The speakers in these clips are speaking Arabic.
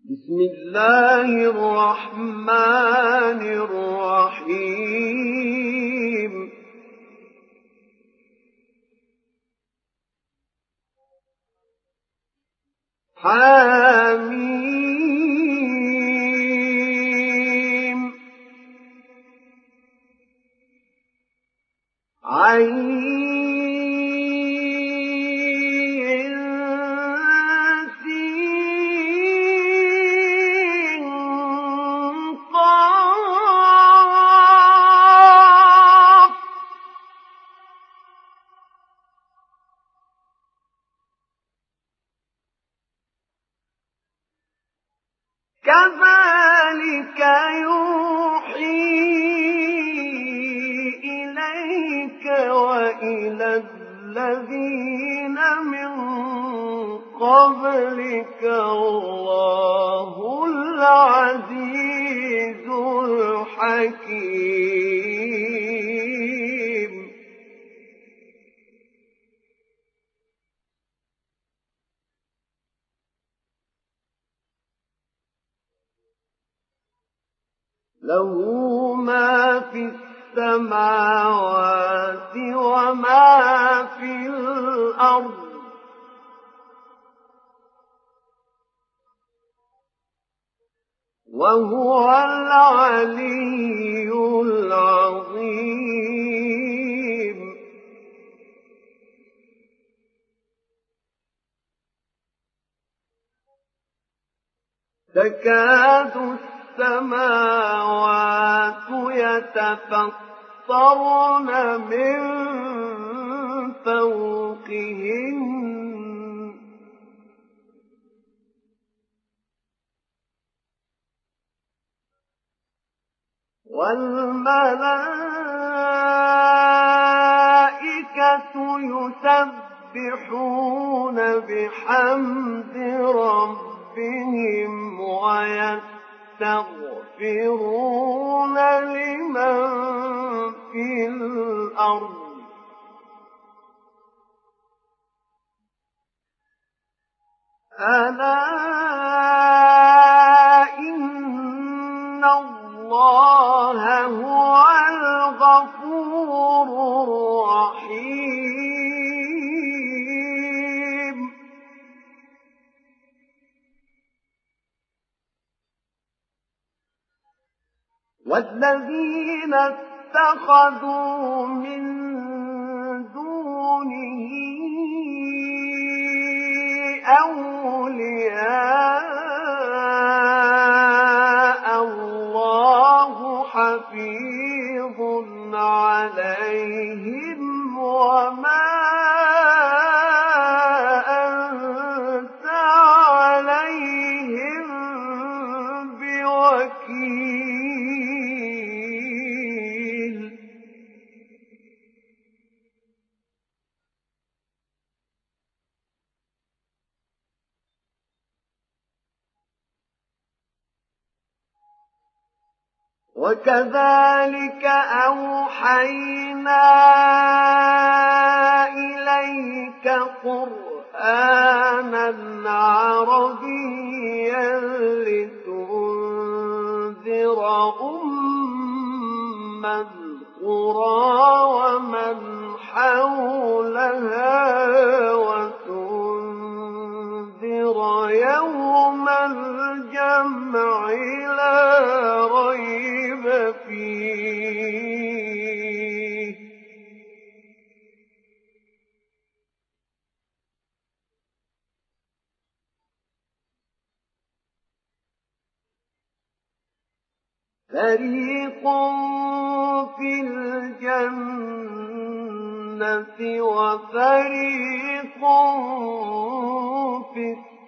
بسم الله الرحمن الرحيم حم عين كذلك يوحي إليك وإلى الذين من قبلك الله العزيز الحكيم له ما في السماوات وما في الأرض وهو العلي العظيم تكاد السماوات يتفطرن من فوقهن والملائكة يسبحون بحمد ربهم ويستغفرون لمن في الأرض ألا إن الله هو الغفور الرحيم والذين اتخذوا من دونه أولياء الله حفيظ عليهم وما أنت عليهم بوكيل وكذلك أوحينا إليك قرآنا عربيا لتنذر أم القرى ومن حولها وتنذر يوم الجمع لا ريب فيه فريق في الجنة وفريق في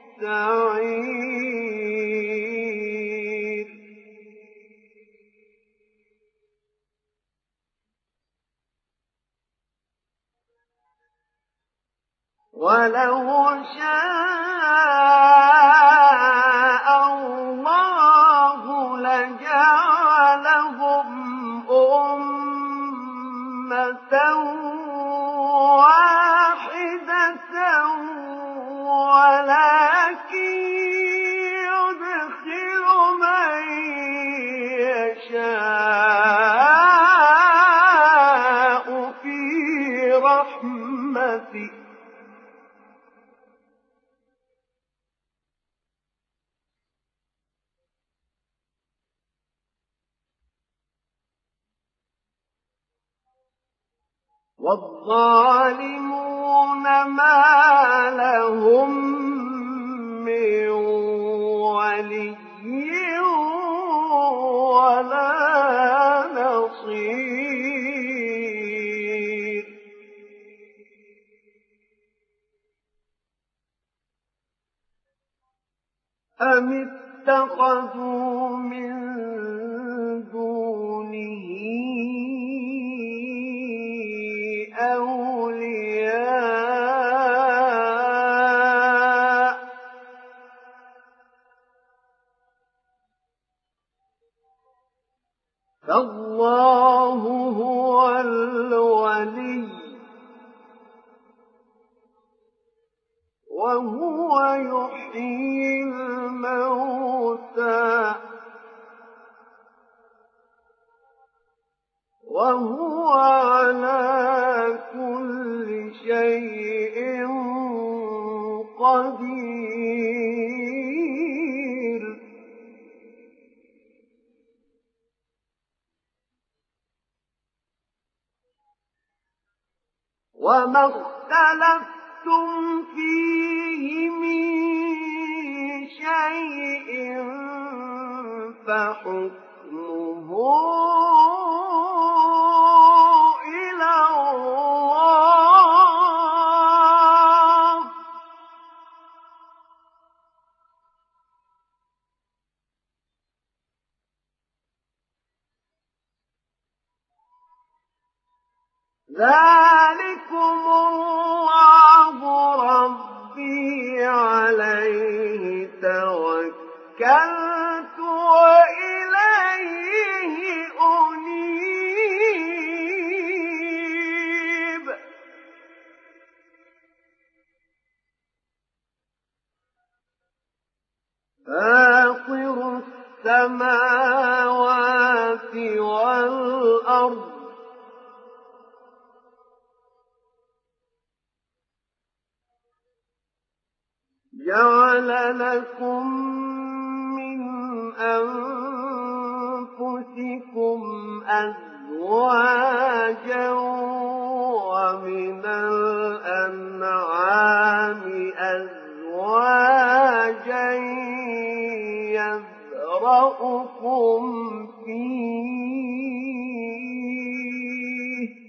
السعير ولو شاء الله لجعلهم أمة واحدة ولكن يدخل والظالمون ما لهم من ولي ولا نصير أم اتخذوا من دونه أولياء فالله هو الولي وهو يحيي الموتى وهو على كل شيء قدير وما اختلفتم فيه من شيء فحكمه إلى الله ذلكم الله ربي عليه توكلت وإليه أنيب فاطر السماوات والأرض جعل لكم من أنفسكم أزواجا ومن الأنعام أزواجا يذرأكم فيه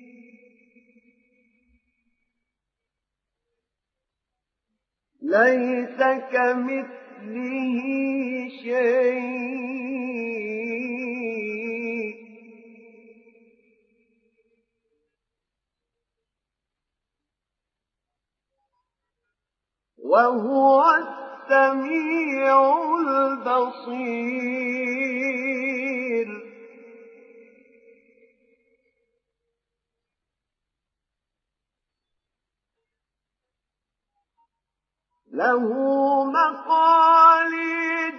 ليس كمثله شيء وهو السميع البصير له مقاليد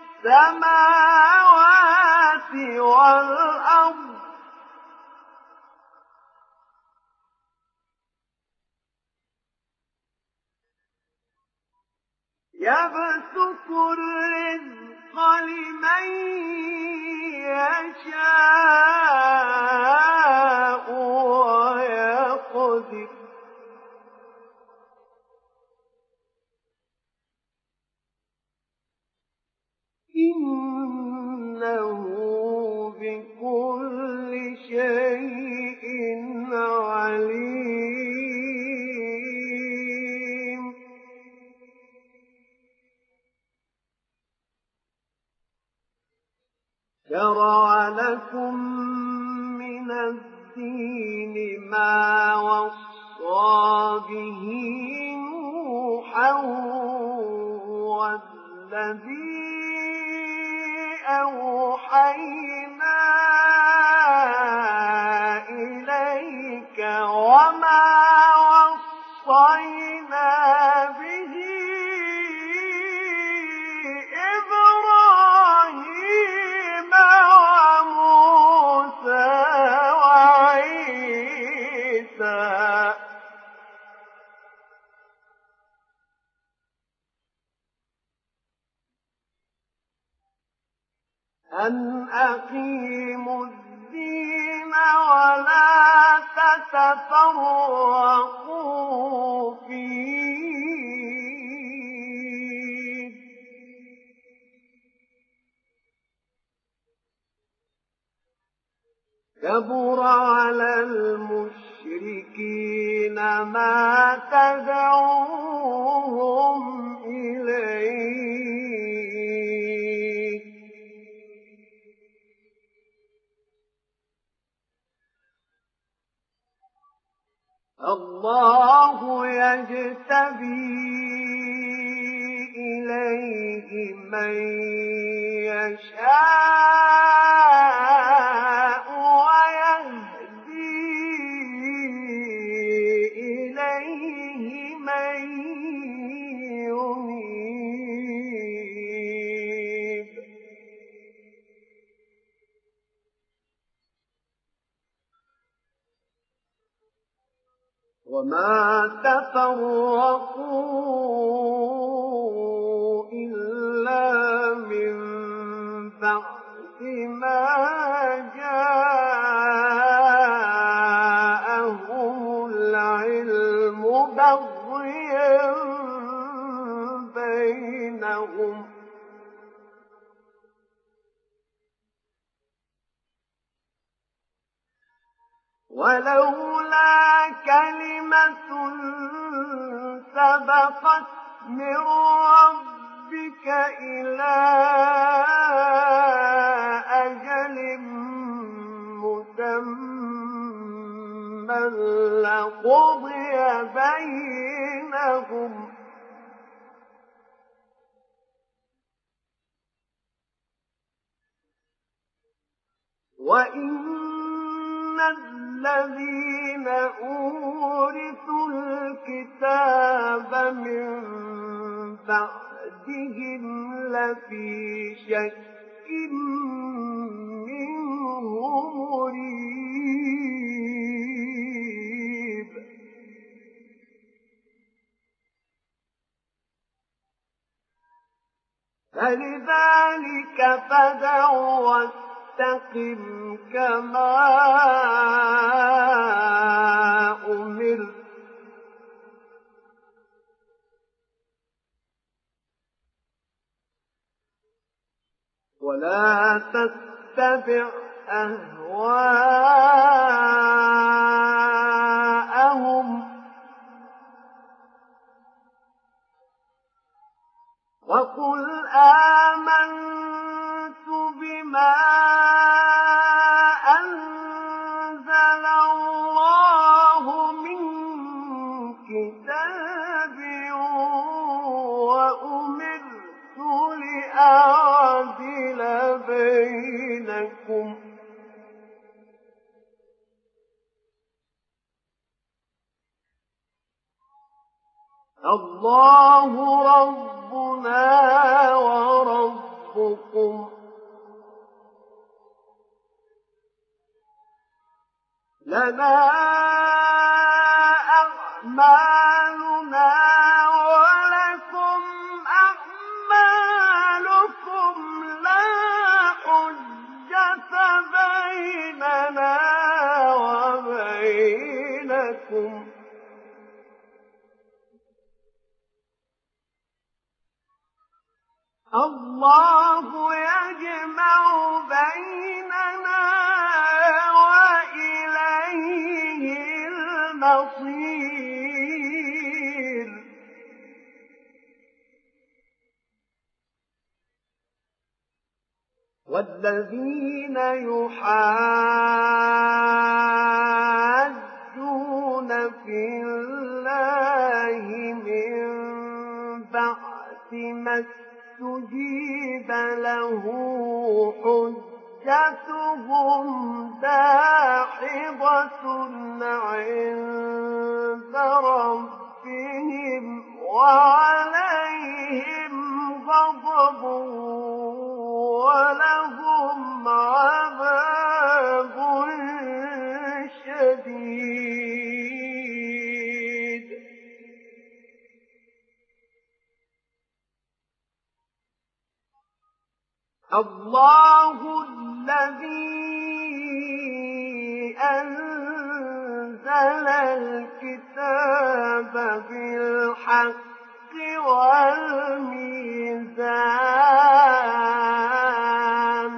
السماوات والأرض يبسط الرزق لمن يشاء ويقدر إنه بكل شيء عليم شرع لكم من الدين ما وصى به نوحا والذي أوحينا إليك وما وصينا به إبراهيم وموسى وعيسى أن أقيموا الدين ولا تفرقوا فيه كبر على المشركين ما تدعوهم إليه الله يجتبي إليه من يشاء ويهدي إليه من ينيب وما تفرقوا إلا من بعد ما جاءهم العلم بغيا بينهم ولولا كلمة سبقت من ربك إلى أجل مسمى لقضي بينهم وإن الذين أورثوا الكتاب من بعدهم لفي شك منه مريب فلذلك فادع واستقم كما أمرت ولا تتبع أهواءهم وقل آمنت بما أنزل الله من كتاب وأمرت لأعدل بينكم الله ربنا وربكم لنا أعمالنا ولكم أعمالكم لا حجة بيننا وبينكم الله يجمع بيننا وإليه المصير والذين يحاجون في الله من بعد ما استجيب له حجتهم داحضة عند ربهم وعليهم غضب ولهم عذاب شديد الله الذي أنزل الكتاب بالحق والميزان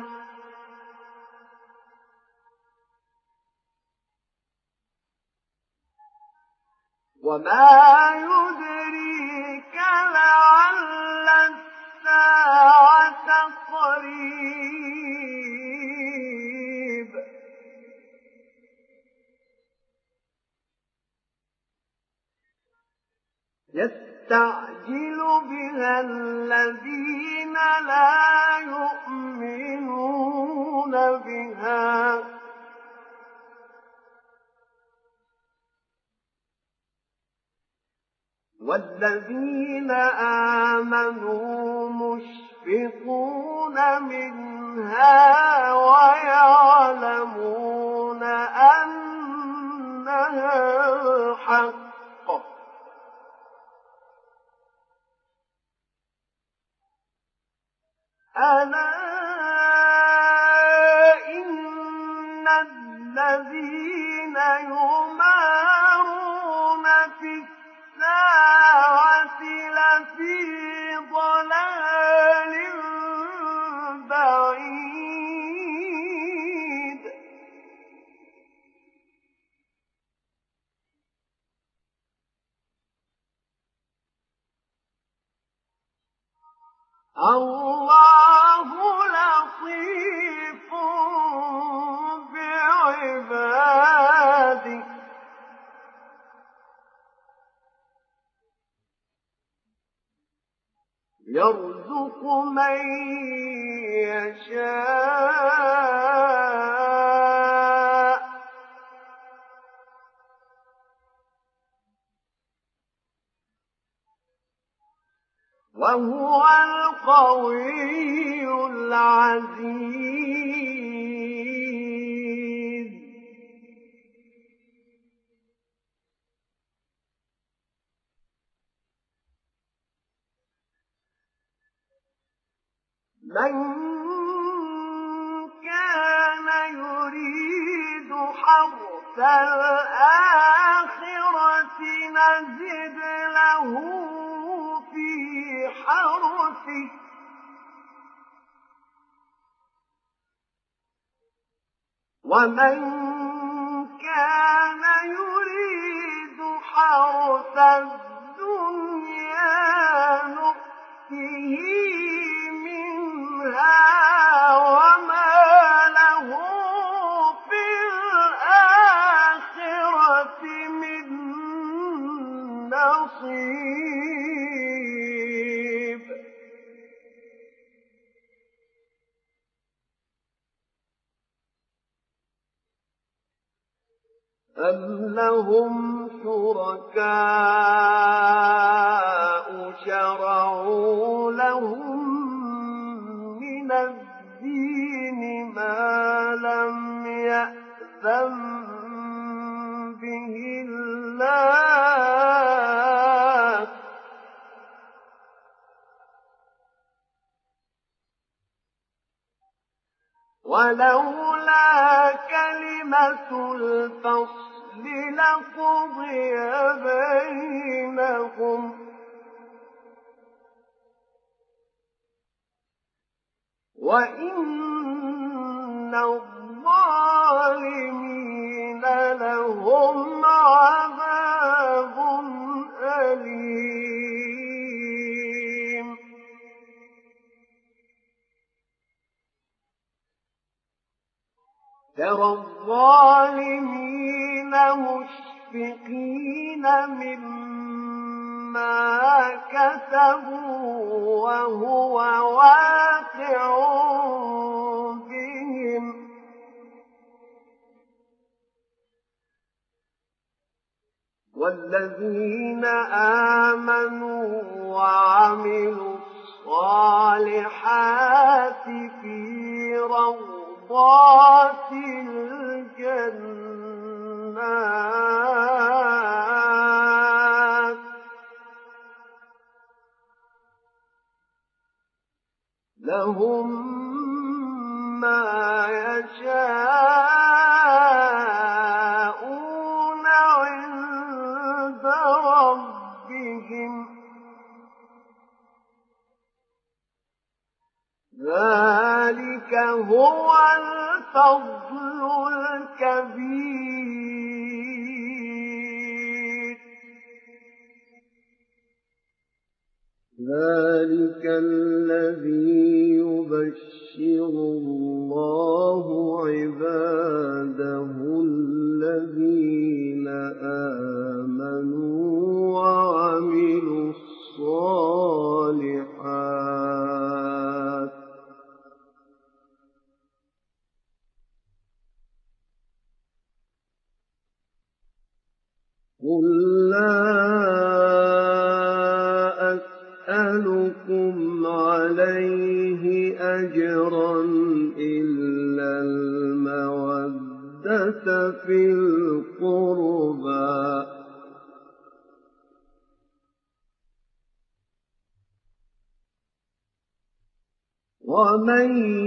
وما يدريك لعل الساعة قريب يستعجل بها الذين لا يؤمنون بها والذين آمنوا مشفقون منها ويعلمون أنها الحق ألا إن الذين يمارون في الساعة لفي ضلال بعيد الله لطيف بعباده يرزق من يشاء وهو القوي العزيز من كان يريد حرث الآخرة نزد له في حرثه ومن كان يريد حرث الدنيا نؤته وما له في الآخرة من نصيب أم لهم شركاء شرعوا لهم من الدين ما لم يأذن به الله ولولا كلمة الفصل لقضي بينهم وإن الظالمين لهم عذاب أليم ترى الظالمين مشفقين مما كسبوا وهو واقع بهم والذين آمنوا وعملوا الصالحات في روضات الجنات لهم ما يشاءون ذلك هو الفضل الكبير. ذلك الذي يبشر الله عباده الذين آمنوا وعملوا الصالحات قل لا أسألكم عليه أجرا إلا المودة في القربى ومن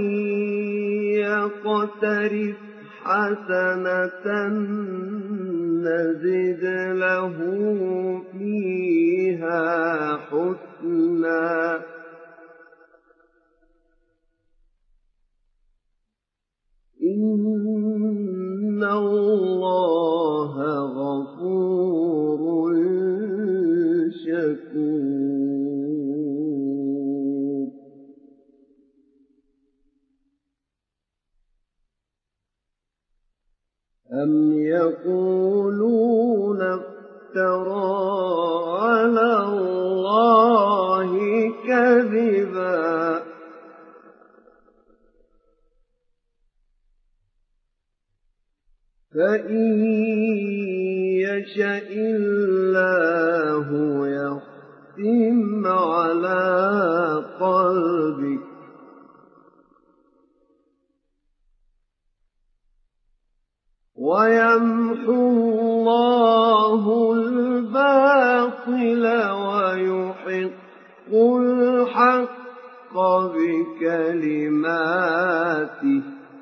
يقترف حسنة نزد له فيها حسنا إن الله غفور شكور. أم يقولون افترى على الله كذبا فإن يشأ الله يختم على قلبك ويمحو الله الباطل ويحق الحق بكلماته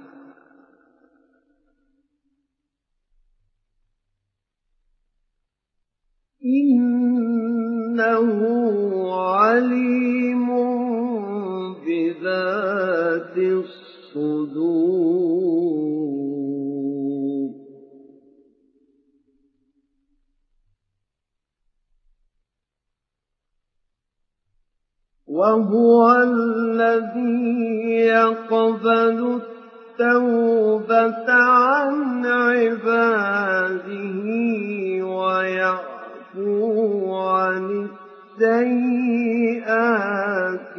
إنه عليم بذات الصدور. وهو الذي يقبل التوبة عن عباده ويعفو عن السيئات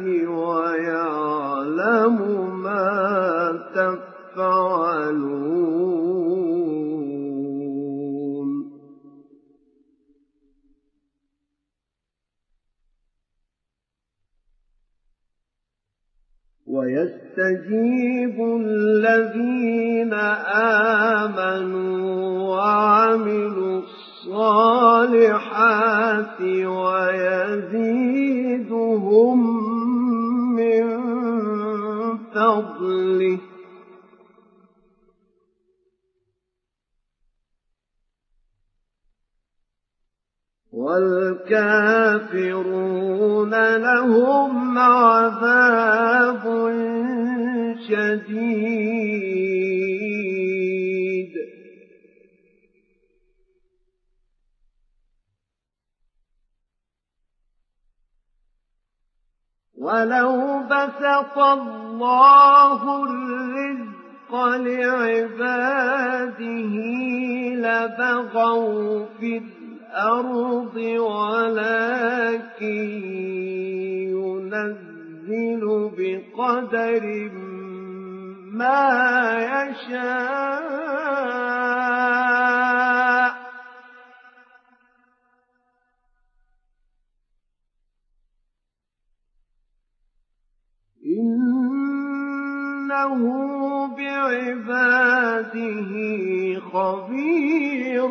ويعلم ما تفعلون. ويستجيب الذين آمنوا وعملوا الصالحات ويزيدهم من فضله والكافرون لهم عذاب شديد. ولو بسط الله الرزق لعباده لبغوا في الأرض ولكن ينزل بقدر ما يشاء إنه بعباده خبير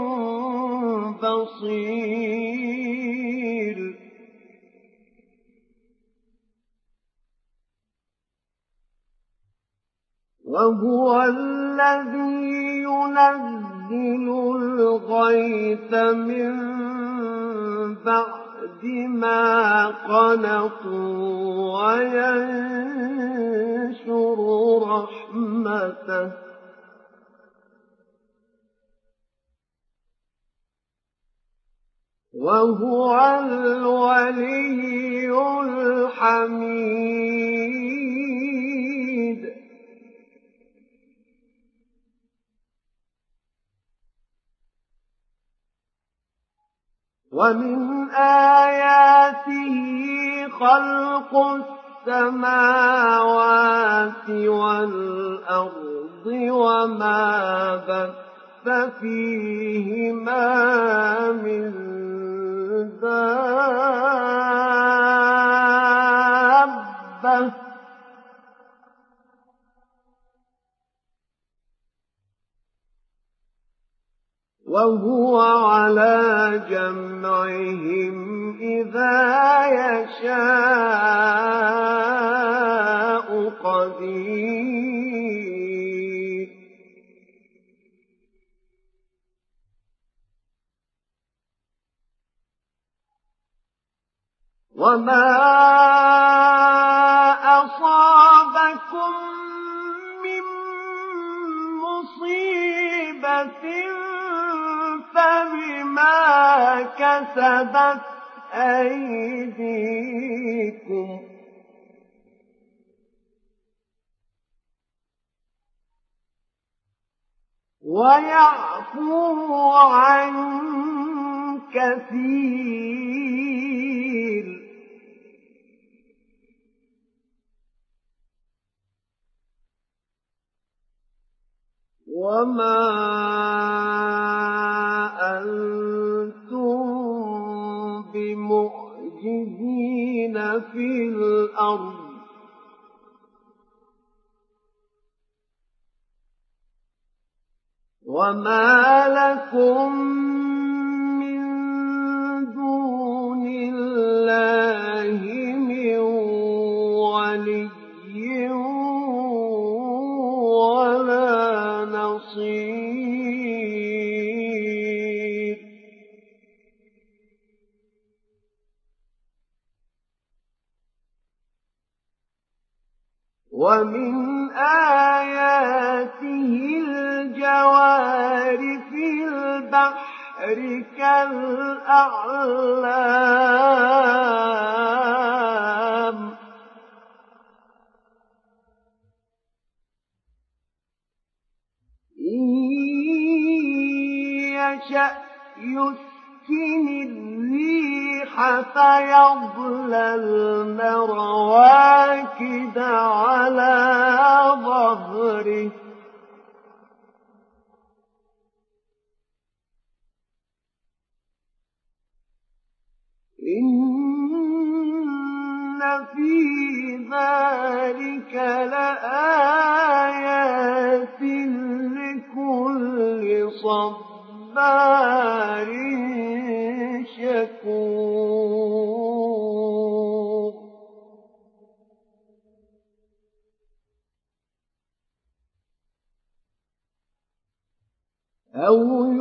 بصير. وهو الذي ينزل الغيث من بعد ما قنطوا وينشر أمته وهو الولي الحميد. ومن آياته خلق السماوات والأرض وما بث فيهما من دابة وهو على جمعهم إذا يشاء قدير. وما أصابكم من مصيبة فبما كسبت أيديكم ويعفو عن كثير. وما أنتم بمعجزين في الأرض وما لكم من دون الله من ولي ولا نصير. ومن آياته الجوار في البحر كالأعلام إن يشأ يسكن الريح فيظللن رواكد على ظهره إن في ذلك لآيات لكل صبار شكور. أو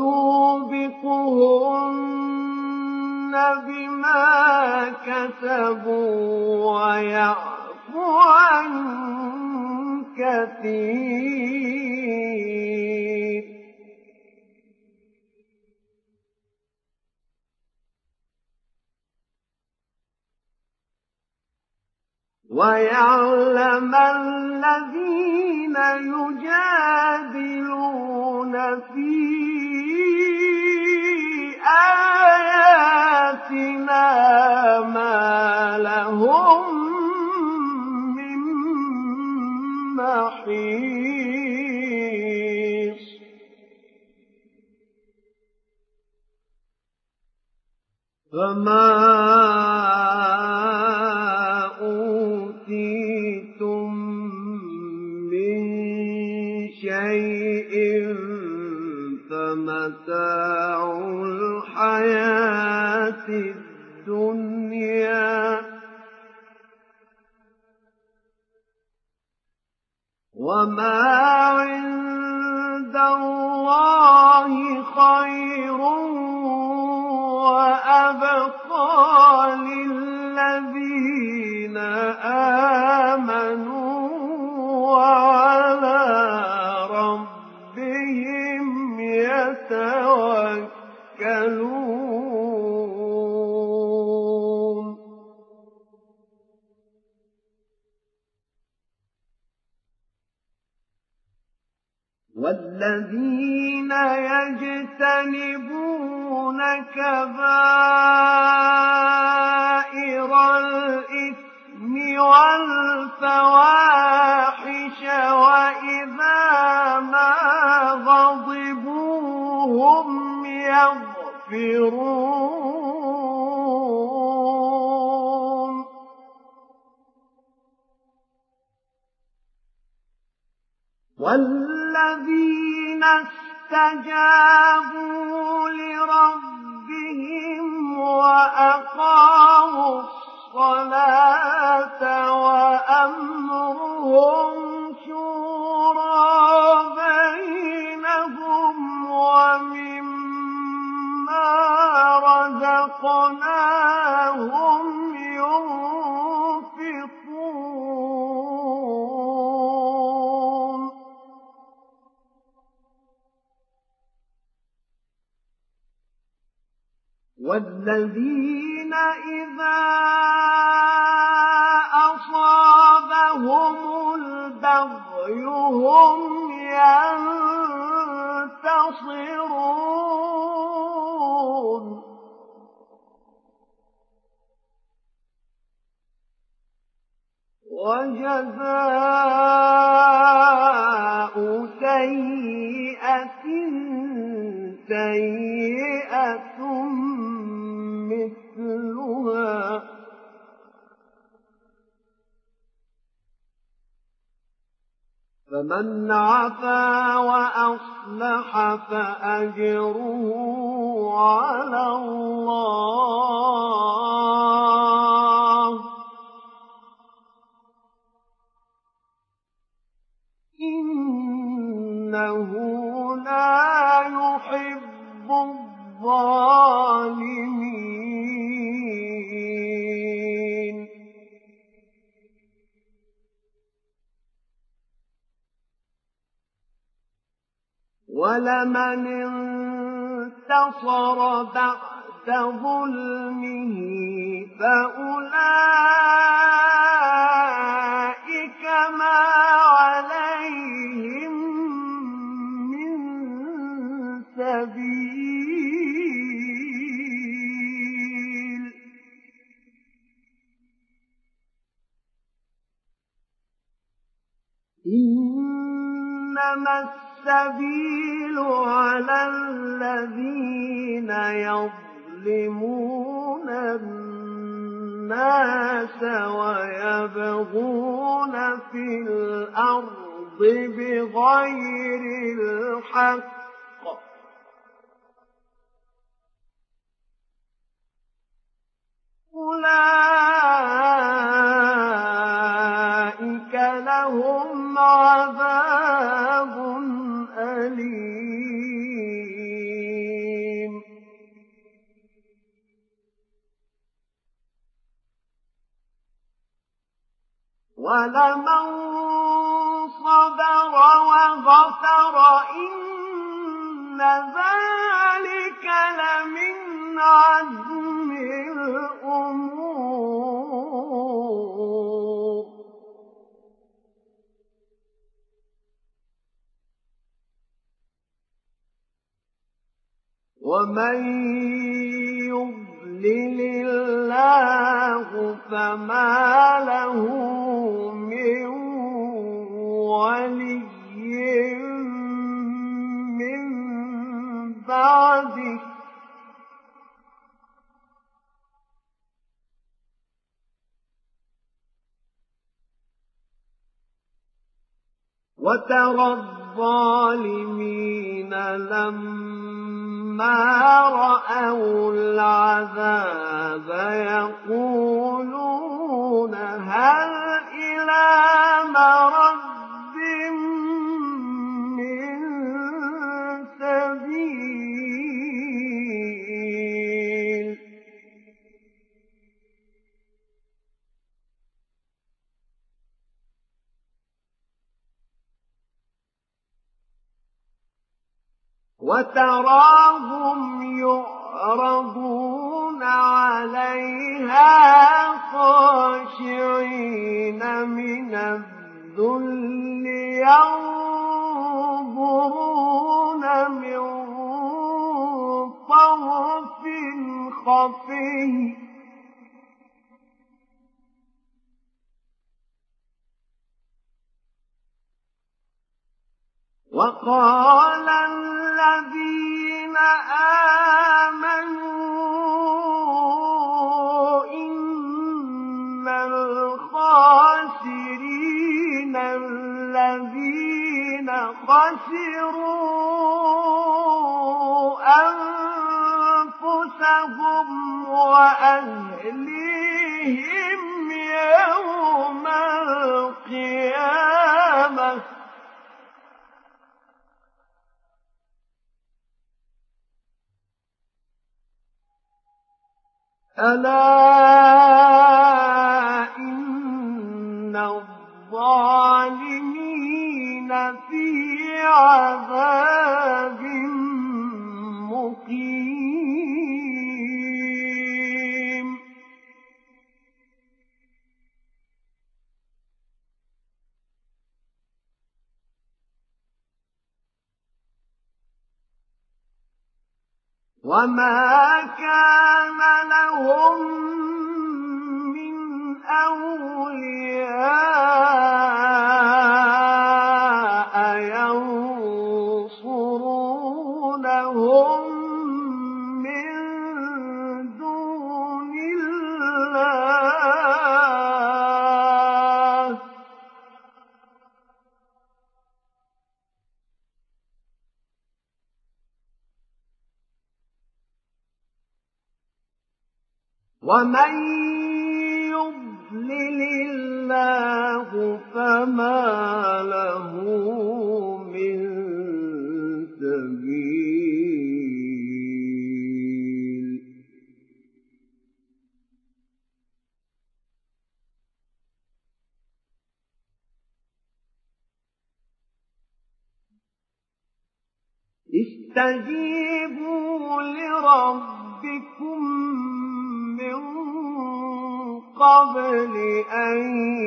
يوبقهن بما كسبوا ويعفو عن كثير. ويعلم الذين يجادلون في آياتنا ما لهم من محيص. فما أوتيتم من شيء فمتاع الحياة الدنيا وما عند الله خير وأبقى للذين آمنوا وعلى والذين يجتنبون كبائر الإثم والفواحش وإذا ما غضبوا هم يغفرون والذين استجابوا لربهم وأقاموا الصلاة وأمرهم شورى بينهم ومما رزقناهم ينفقون والذين إذا أصابهم البغي هم ينتصرون وجزاء سيئة سيئة مثلها فمن عفا وأصلح فأجره على الله إنه لا يحب الظالمين ولمن انتصر بعد ظلمه فأولئك ما عليهم من سبيل إنما السبيل على الذين يظلمون الناس ويبغون في الأرض بغير الحق أولئك لهم عذاب أليم ولمن صبر وغفر إن ذلك لمن عزم الأمور ومن يضلل الله فما له من ولي من بعده وترى الظالمين لما رأوا العذاب يقولون هل إلى مرد من سبيل وتراهم يعرضون عليها خاشعين من الذل ينظرون ينظرون من طرف خفي وقال الذين آمنوا إن الخاسرين الذين خسروا أنفسهم وأهليهم يوم القيامة ألا إن الظالمين في عذاب مقيم وما كان لهم من أولياء ينصرونهم من دون الله ومن يضلل الله فما له من سبيل استجيبوا لربكم من قبل أن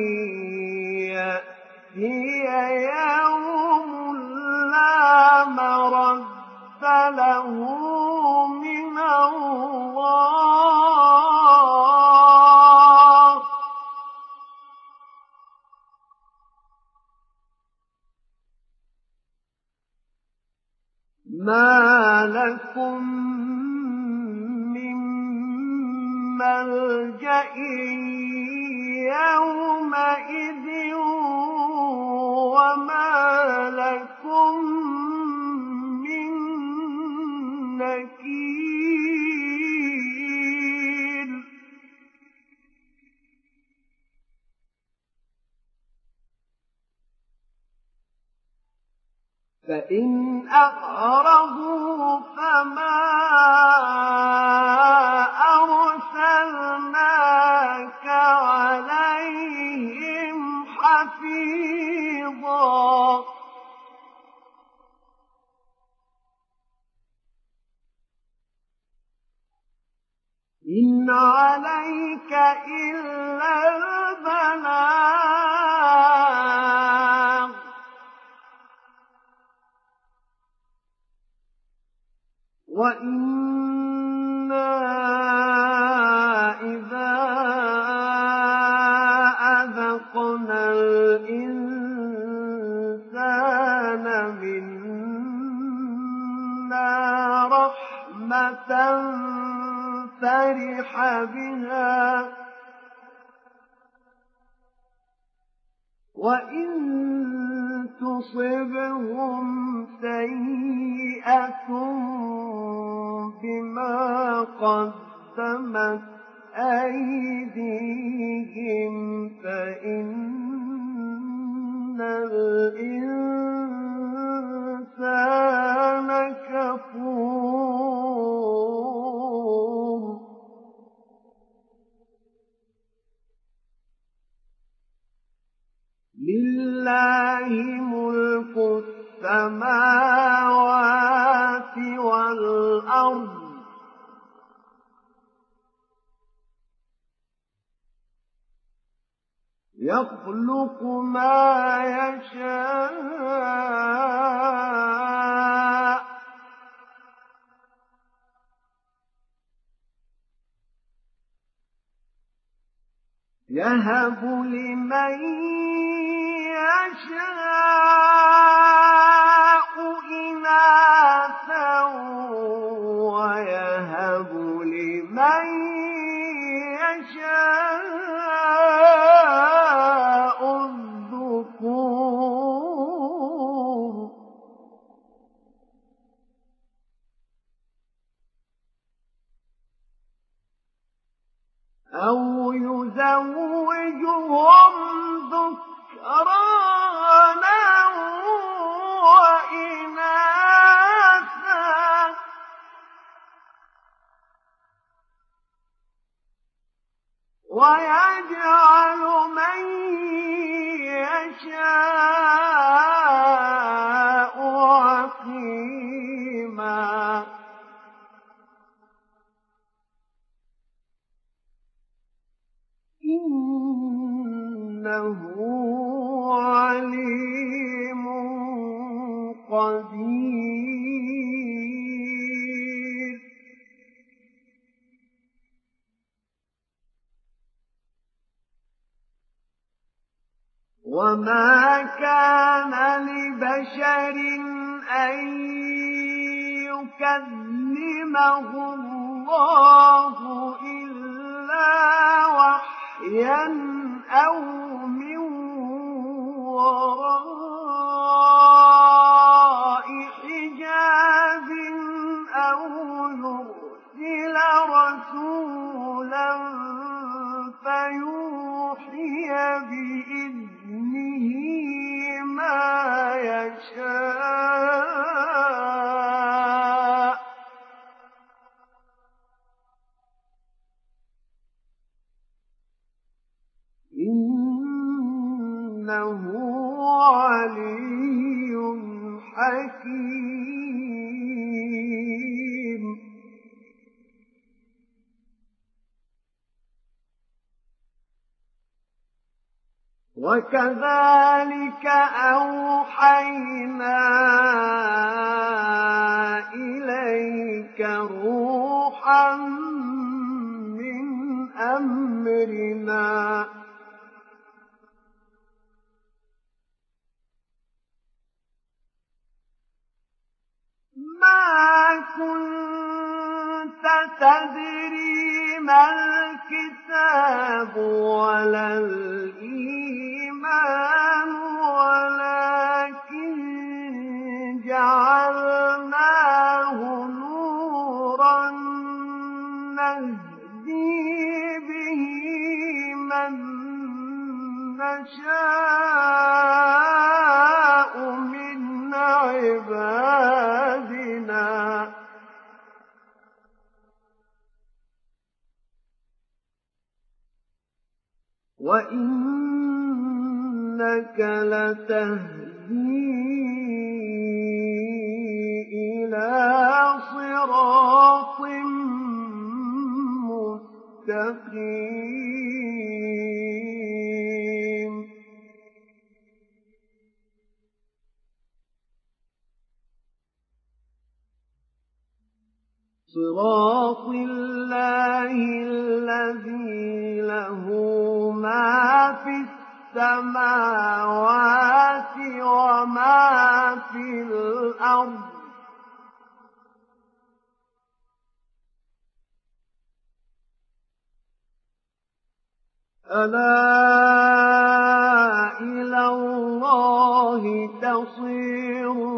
يأتي يوم لا مرد له من الله ما لكم من ملجأ يومئذ وما لكم من نكير فإن أعرضوا فما أرسلناك عليهم حفيظا إن عليك إلا البلاغ وإنا إذا أذقنا الإنسان منا رحمة فرح بها وإن تصبهم سيئة بما قدمت أيديهم فإن الإنسان كفور لله ملك السماوات والأرض يخلق ما يشاء يهب لمن يشاء إناثا ويهب لمن يشاء الذكور أو يزوجهم ذكرانا وإناثا ويجعل من يشاء عقيما إنه عليم قدير وما كان لبشر أن يكلمه الله إلا وحيا أو من وراء حجاب أو يرسل رسولا فيوحي بإذنه ما يشاء إنه علي حكيم وكذلك أوحينا إليك روحا من أمرنا ما كنت تدري ما الكتاب ولا الإيمان ولكن جعلناه نورا نهدي به من نشاء من عبادنا وإنك لتهدي إلى صراط مستقيم صراط الله الذي له ما في السماوات وما في الأرض ألا إلى الله تصير